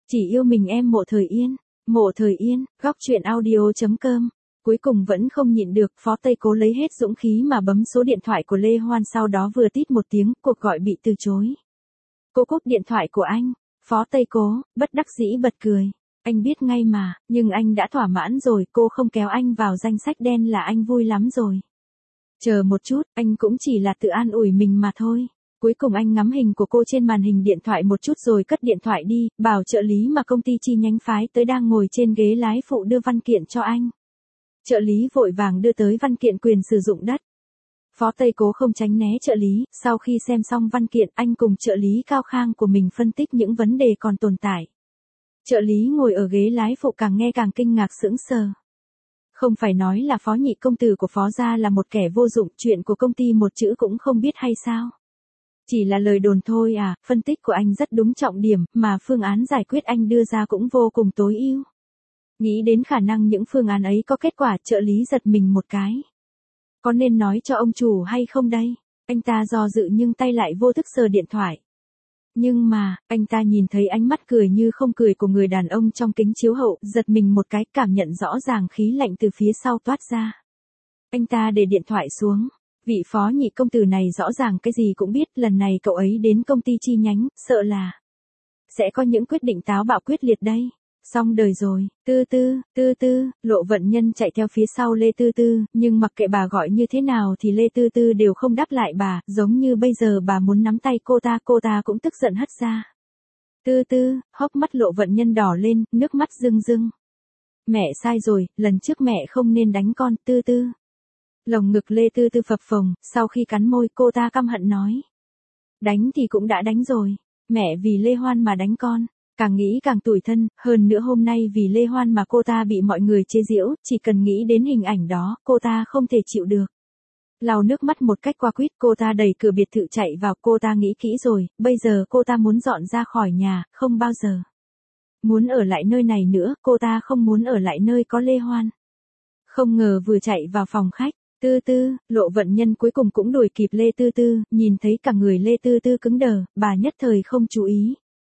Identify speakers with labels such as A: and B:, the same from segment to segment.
A: Chỉ yêu mình em Mộ Thời Yên. Mộ Thời Yên, góc truyện audio.com. Cuối cùng vẫn không nhịn được, Phó Tây Cố lấy hết dũng khí mà bấm số điện thoại của Lê Hoan, sau đó vừa tít một tiếng, cuộc gọi bị từ chối. Cô cúp điện thoại của anh. Phó Tây Cố, bất đắc dĩ bật cười. Anh biết ngay mà, nhưng anh đã thỏa mãn rồi, cô không kéo anh vào danh sách đen là anh vui lắm rồi. Chờ một chút, anh cũng chỉ là tự an ủi mình mà thôi. Cuối cùng anh ngắm hình của cô trên màn hình điện thoại một chút rồi cất điện thoại đi, bảo trợ lý mà công ty chi nhánh phái tới đang ngồi trên ghế lái phụ đưa văn kiện cho anh. Trợ lý vội vàng đưa tới văn kiện quyền sử dụng đất. Phó Tây Cố không tránh né trợ lý, sau khi xem xong văn kiện anh cùng trợ lý Cao Khang của mình phân tích những vấn đề còn tồn tại. Trợ lý ngồi ở ghế lái phụ càng nghe càng kinh ngạc sững sờ. Không phải nói là phó nhị công tử của phó gia là một kẻ vô dụng, chuyện của công ty một chữ cũng không biết hay sao? Chỉ là lời đồn thôi à, phân tích của anh rất đúng trọng điểm, mà phương án giải quyết anh đưa ra cũng vô cùng tối ưu. Nghĩ đến khả năng những phương án ấy có kết quả, trợ lý giật mình một cái. Có nên nói cho ông chủ hay không đây? Anh ta do dự nhưng tay lại vô thức sờ điện thoại. Nhưng mà, anh ta nhìn thấy ánh mắt cười như không cười của người đàn ông trong kính chiếu hậu, giật mình một cái, cảm nhận rõ ràng khí lạnh từ phía sau toát ra. Anh ta để điện thoại xuống. Vị phó nhị công tử này rõ ràng cái gì cũng biết, lần này cậu ấy đến công ty chi nhánh, sợ là sẽ có những quyết định táo bạo quyết liệt đây. Xong đời rồi, Lộ Vận Nhân chạy theo phía sau Lê Tư Tư, nhưng mặc kệ bà gọi như thế nào thì Lê Tư Tư đều không đáp lại bà, giống như bây giờ bà muốn nắm tay cô ta cũng tức giận hất ra. Hốc mắt Lộ Vận Nhân đỏ lên, nước mắt rưng rưng. Mẹ sai rồi, lần trước mẹ không nên đánh con, Tư. Lồng ngực Lê Tư Tư phập phồng, sau khi cắn môi cô ta căm hận nói. Đánh thì cũng đã đánh rồi, mẹ vì Lê Hoan mà đánh con. Càng nghĩ càng tủi thân, hơn nữa hôm nay vì Lê Hoan mà cô ta bị mọi người chế giễu, chỉ cần nghĩ đến hình ảnh đó, cô ta không thể chịu được. Lau nước mắt một cách qua quýt, cô ta đẩy cửa biệt thự chạy vào, cô ta nghĩ kỹ rồi, bây giờ cô ta muốn dọn ra khỏi nhà, không bao giờ muốn ở lại nơi này nữa, cô ta không muốn ở lại nơi có Lê Hoan. Không ngờ vừa chạy vào phòng khách, Lộ Vận Nhân cuối cùng cũng đuổi kịp Lê Tư, nhìn thấy cả người Lê Tư cứng đờ, bà nhất thời không chú ý.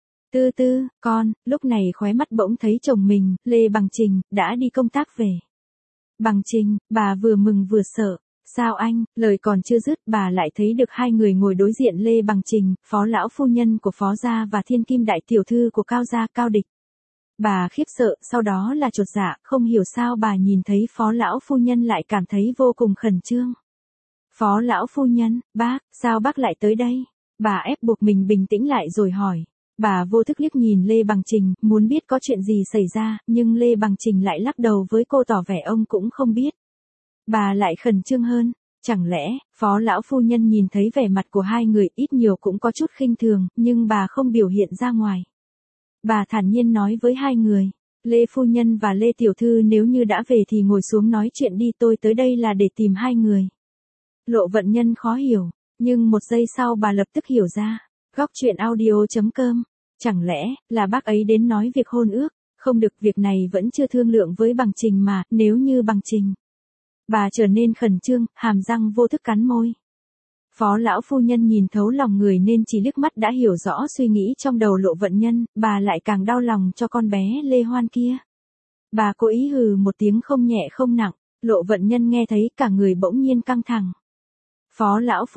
A: Con, lúc này khóe mắt bỗng thấy chồng mình, Lê Bằng Trình, đã đi công tác về. Bằng Trình, bà vừa mừng vừa sợ. Sao anh, lời còn chưa dứt bà lại thấy được hai người ngồi đối diện Lê Bằng Trình, phó lão phu nhân của phó gia và thiên kim đại tiểu thư của Cao gia Cao Địch. Bà khiếp sợ, sau đó là chột dạ, không hiểu sao bà nhìn thấy phó lão phu nhân lại cảm thấy vô cùng khẩn trương. Phó lão phu nhân, bác, sao bác lại tới đây? Bà ép buộc mình bình tĩnh lại rồi hỏi. Bà vô thức liếc nhìn Lê Bằng Trình, muốn biết có chuyện gì xảy ra, nhưng Lê Bằng Trình lại lắc đầu với cô tỏ vẻ ông cũng không biết. Bà lại khẩn trương hơn, chẳng lẽ, phó lão phu nhân nhìn thấy vẻ mặt của hai người ít nhiều cũng có chút khinh thường, nhưng bà không biểu hiện ra ngoài. Bà thản nhiên nói với hai người, Lê phu nhân và Lê tiểu thư nếu như đã về thì ngồi xuống nói chuyện đi, tôi tới đây là để tìm hai người. Lộ Vận Nhân khó hiểu, nhưng một giây sau bà lập tức hiểu ra. Góc truyện audio.com. Chẳng lẽ, là bác ấy đến nói việc hôn ước, không được, việc này vẫn chưa thương lượng với Bằng Trình mà, nếu như Bằng Trình. Bà trở nên khẩn trương, hàm răng vô thức cắn môi. Phó lão phu nhân nhìn thấu lòng người nên chỉ liếc mắt đã hiểu rõ suy nghĩ trong đầu Lộ Vận Nhân, bà lại càng đau lòng cho con bé Lê Hoan kia. Bà cố ý hừ một tiếng không nhẹ không nặng, Lộ Vận Nhân nghe thấy cả người bỗng nhiên căng thẳng. Phó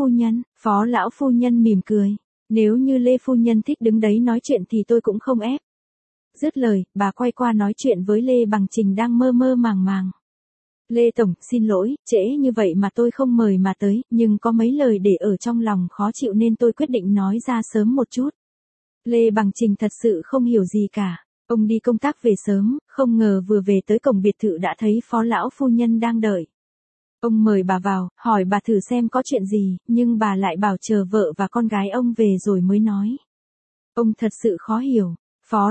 A: lão phu nhân mỉm cười. Nếu như Lê phu nhân thích đứng đấy nói chuyện thì tôi cũng không ép. Dứt lời, bà quay qua nói chuyện với Lê Bằng Trình đang mơ màng. Lê tổng, xin lỗi, trễ như vậy mà tôi không mời mà tới, nhưng có mấy lời để ở trong lòng khó chịu nên tôi quyết định nói ra sớm một chút. Lê Bằng Trình thật sự không hiểu gì cả. Ông đi công tác về sớm, không ngờ vừa về tới cổng biệt thự đã thấy phó lão phu nhân đang đợi. Ông mời bà vào, hỏi bà thử xem có chuyện gì, nhưng bà lại bảo chờ vợ và con gái ông về rồi mới nói. Ông thật sự khó hiểu. Phó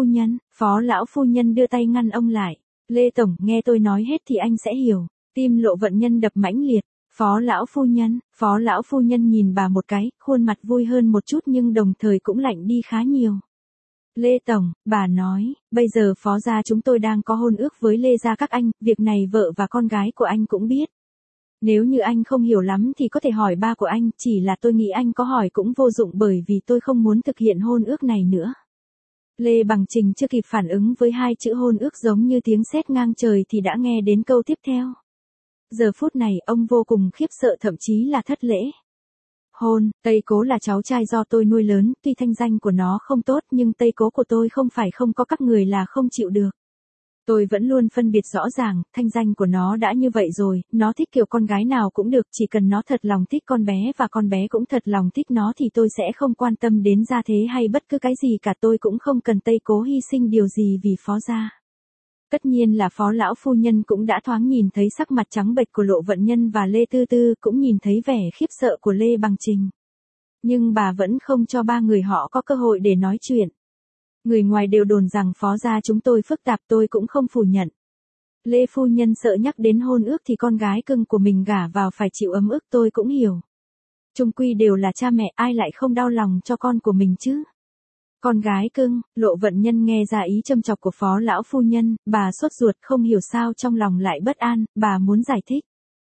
A: lão phu nhân đưa tay ngăn ông lại. Lê tổng, nghe tôi nói hết thì anh sẽ hiểu. Tim Lộ Vận Nhân đập mãnh liệt. Phó lão phu nhân nhìn bà một cái, khuôn mặt vui hơn một chút nhưng đồng thời cũng lạnh đi khá nhiều. Lê tổng, bà nói, bây giờ phó gia chúng tôi đang có hôn ước với Lê gia các anh, việc này vợ và con gái của anh cũng biết. Nếu như anh không hiểu lắm thì có thể hỏi ba của anh, chỉ là tôi nghĩ anh có hỏi cũng vô dụng bởi vì tôi không muốn thực hiện hôn ước này nữa. Lê Bằng Trình chưa kịp phản ứng với hai chữ hôn ước giống như tiếng sét ngang trời thì đã nghe đến câu tiếp theo. Giờ phút này ông vô cùng khiếp sợ thậm chí là thất lễ. Hôn, Tây Cố là cháu trai do tôi nuôi lớn, tuy thanh danh của nó không tốt nhưng Tây Cố của tôi không phải không có các người là không chịu được. Tôi vẫn luôn phân biệt rõ ràng, thanh danh của nó đã như vậy rồi, nó thích kiểu con gái nào cũng được, chỉ cần nó thật lòng thích con bé và con bé cũng thật lòng thích nó thì tôi sẽ không quan tâm đến gia thế hay bất cứ cái gì cả, tôi cũng không cần Tây Cố hy sinh điều gì vì Phó gia. Tất nhiên là Phó lão phu nhân cũng đã thoáng nhìn thấy sắc mặt trắng bệch của Lộ Vận Nhân và Lê Tư Tư, cũng nhìn thấy vẻ khiếp sợ của Lê Bằng Trình. Nhưng bà vẫn không cho ba người họ có cơ hội để nói chuyện. Người ngoài đều đồn rằng Phó gia chúng tôi phức tạp, tôi cũng không phủ nhận. Lê phu nhân sợ nhắc đến hôn ước thì con gái cưng của mình gả vào phải chịu ấm ức, tôi cũng hiểu. Chung quy đều là cha mẹ, ai lại không đau lòng cho con của mình chứ. Con gái cưng, Lộ Vận Nhân nghe ra ý châm chọc của Phó lão phu nhân, bà sốt ruột không hiểu sao trong lòng lại bất an, bà muốn giải thích.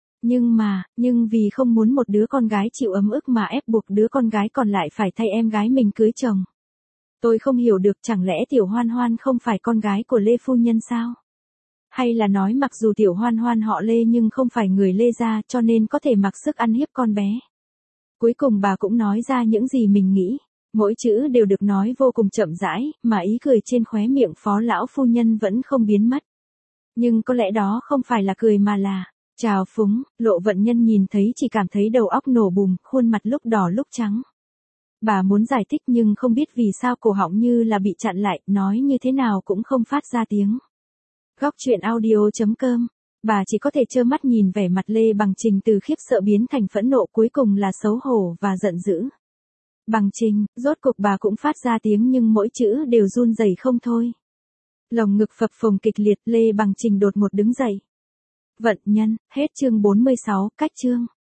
A: Nhưng vì không muốn một đứa con gái chịu ấm ức mà ép buộc đứa con gái còn lại phải thay em gái mình cưới chồng. Tôi không hiểu được, chẳng lẽ Tiểu Hoan Hoan không phải con gái của Lê phu nhân sao? Hay là nói mặc dù Tiểu Hoan Hoan họ Lê nhưng không phải người Lê gia cho nên có thể mặc sức ăn hiếp con bé. Cuối cùng bà cũng nói ra những gì mình nghĩ. Mỗi chữ đều được nói vô cùng chậm rãi, mà ý cười trên khóe miệng Phó lão phu nhân vẫn không biến mất. Nhưng có lẽ đó không phải là cười mà là trào phúng. Lộ Vận Nhân nhìn thấy chỉ cảm thấy đầu óc nổ bùm, khuôn mặt lúc đỏ lúc trắng. Bà muốn giải thích nhưng không biết vì sao cổ họng như là bị chặn lại, nói như thế nào cũng không phát ra tiếng. Góc truyện audio.com. Bà chỉ có thể trơ mắt nhìn vẻ mặt Lê Bằng Trình từ khiếp sợ biến thành phẫn nộ, cuối cùng là xấu hổ và giận dữ. Bằng Trình, rốt cuộc bà cũng phát ra tiếng nhưng mỗi chữ đều run rẩy không thôi. Lồng ngực phập phồng kịch liệt, Lê Bằng Trình đột ngột đứng dậy. Vận Nhân, hết chương 46, cách chương.